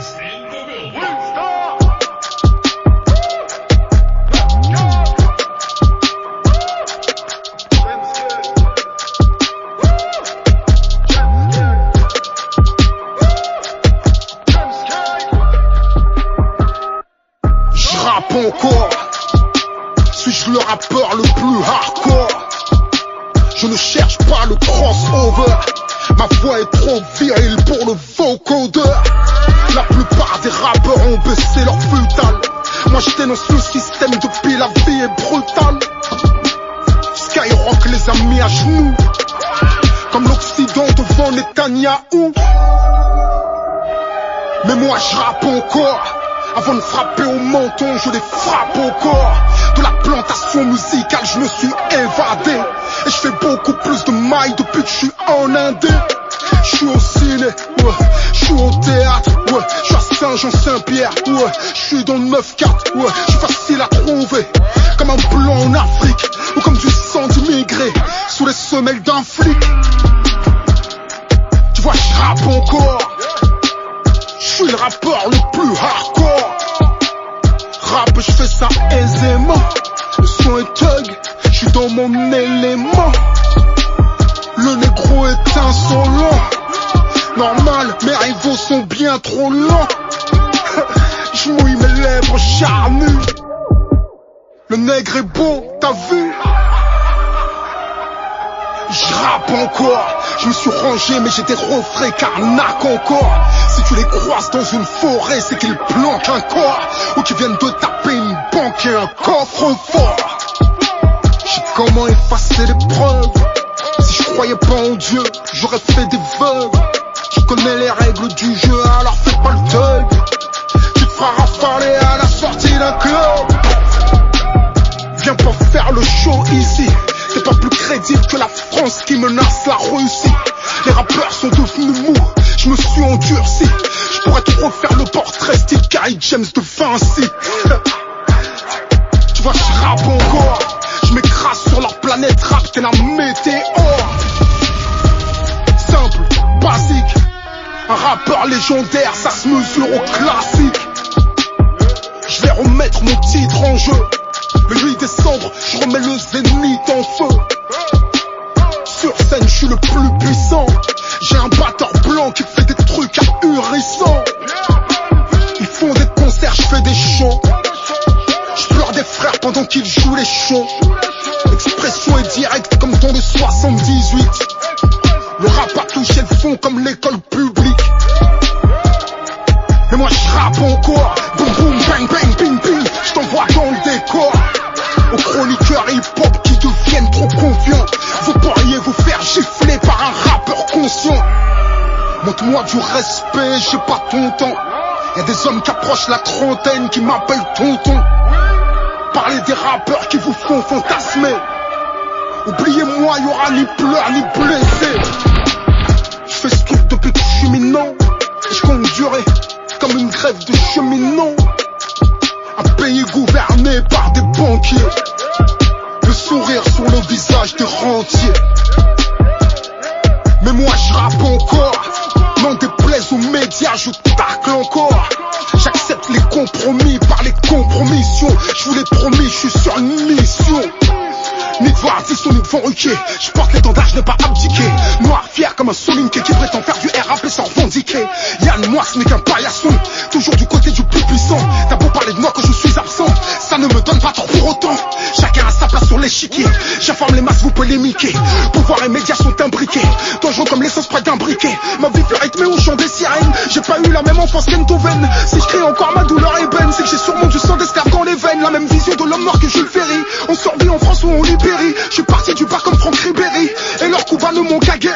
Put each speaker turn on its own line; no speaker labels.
Encore, suis-je le rappeur le plus hardcore? Je ne cherche pas le crossover, ma voix est trop virile pour le vocodeur. La plupart des rappeurs ont baissé leur futal. Moi je dénonce le système depuis la vie est brutale. Skyrock les a mis à genoux, comme l'Occident devant Netanyahou. Mais moi je rappe encore. Avant de frapper au menton, je les frappe au corps. De la plantation musicale, je me suis évadé. Et je fais beaucoup plus de mailles depuis que je suis en Indé. Je suis au ciné, ouais. Je suis au théâtre, ouais. Je suis à Saint-Jean-Saint-Pierre, ouais. Je suis dans le 9-4, ouais. Je suis facile à trouver, comme un blanc en Afrique, ou comme du sang d'immigré sous les semelles d'un flic. Tu vois, je rappe encore. Je suis le rappeur le plus hardcore. Rap, je fais ça aisément. Le son est thug, je suis dans mon élément. Le négro est insolent. Normal, mes rivaux sont bien trop lents. Je mouille mes lèvres charnues. Le nègre est beau, t'as vu? Je rappe encore. Je me suis rangé mais j'ai des refrains carnac encore. Si tu les croises dans une forêt, c'est qu'ils planquent un corps, ou qu'ils viennent de taper une banque et un coffre-fort. Je sais comment effacer les preuves. Si je croyais pas en Dieu, j'aurais fait des veuves. Je connais les règles du jeu, alors fais pas le thug. Tu te feras rafaler à la sortie d'un club. Viens pas faire le show ici. T'es pas plus crédible que la France qui menace la Russie. Les rappeurs sont devenus mous, je me suis endurci. Je pourrais te refaire le portrait style Carrie James de Vinci. Tu vois, je rappe encore. Je m'écrase sur leur planète rap, t'es la météore. Simple, basique. Un rappeur légendaire, ça se mesure au classique. Je vais remettre mon titre en jeu. Le 8 décembre, je remets le zénith en feu. Sur scène, je suis le plus puissant. J'ai un batteur blanc qui fait des trucs ahurissants. Ils font des concerts, je fais des shows. Je pleure des frères pendant qu'ils jouent les shows. L'expression est directe comme dans le 78. Le rap a touché le fond comme l'école publique. Mais moi je rappe encore. Boum boum bang bang ping ping. Je t'envoie dans le décor. Aux chroniqueurs hip-hop qui deviennent trop confiants. Vous pourriez vous faire gifler par un rappeur conscient. Montre-moi du respect, j'ai pas ton temps. Y'a des hommes qui approchent la trentaine qui m'appellent tonton. Parlez des rappeurs qui vous font fantasmer. Oubliez-moi, y'aura ni pleurs ni blessés. Je fais ce truc depuis que je suis minant. Et je compte durer comme une grève de cheminot. Un pays gouverné par des banquiers. Le sourire sur le visage des rentiers. Mais moi je rappe encore. N'en déplaise aux médias, je tacle encore. J'accepte les compromis par les compromissions. Je vous l'ai promis, je suis sur une mission. Ni devant artiste ou ni devant Ruquier. Je porte l'étendard, je n'ai pas abdiqué. Noir, fier comme un solinké qui prétend faire du RAP sans revendiquer. Yann, moi ce n'est qu'un paillasson. Toujours du côté du plus puissant. T'as beau parler de moi quand je suis absent, ça ne me donne pas tort pour autant. Chacun a sa place sur l'échiquier. J'informe les masses, vous polémiquez. Pouvoir et médias sont imbriqués. Dangereux comme l'essence près d'un briquet. Ma vie fut rythmée au chant des sirènes. J'ai pas eu la même enfance qu'Enthoven. Si je crie encore ma douleur ébène, c'est que j'ai sûrement du sang d'esclave dans les veines. La même vision de l'homme noir que Jules Ferry. On survit en France ou on libérie. Je suis parti du bar comme Franck Ribéry. Et leurs coups bas ne m'ont qu'à guéri.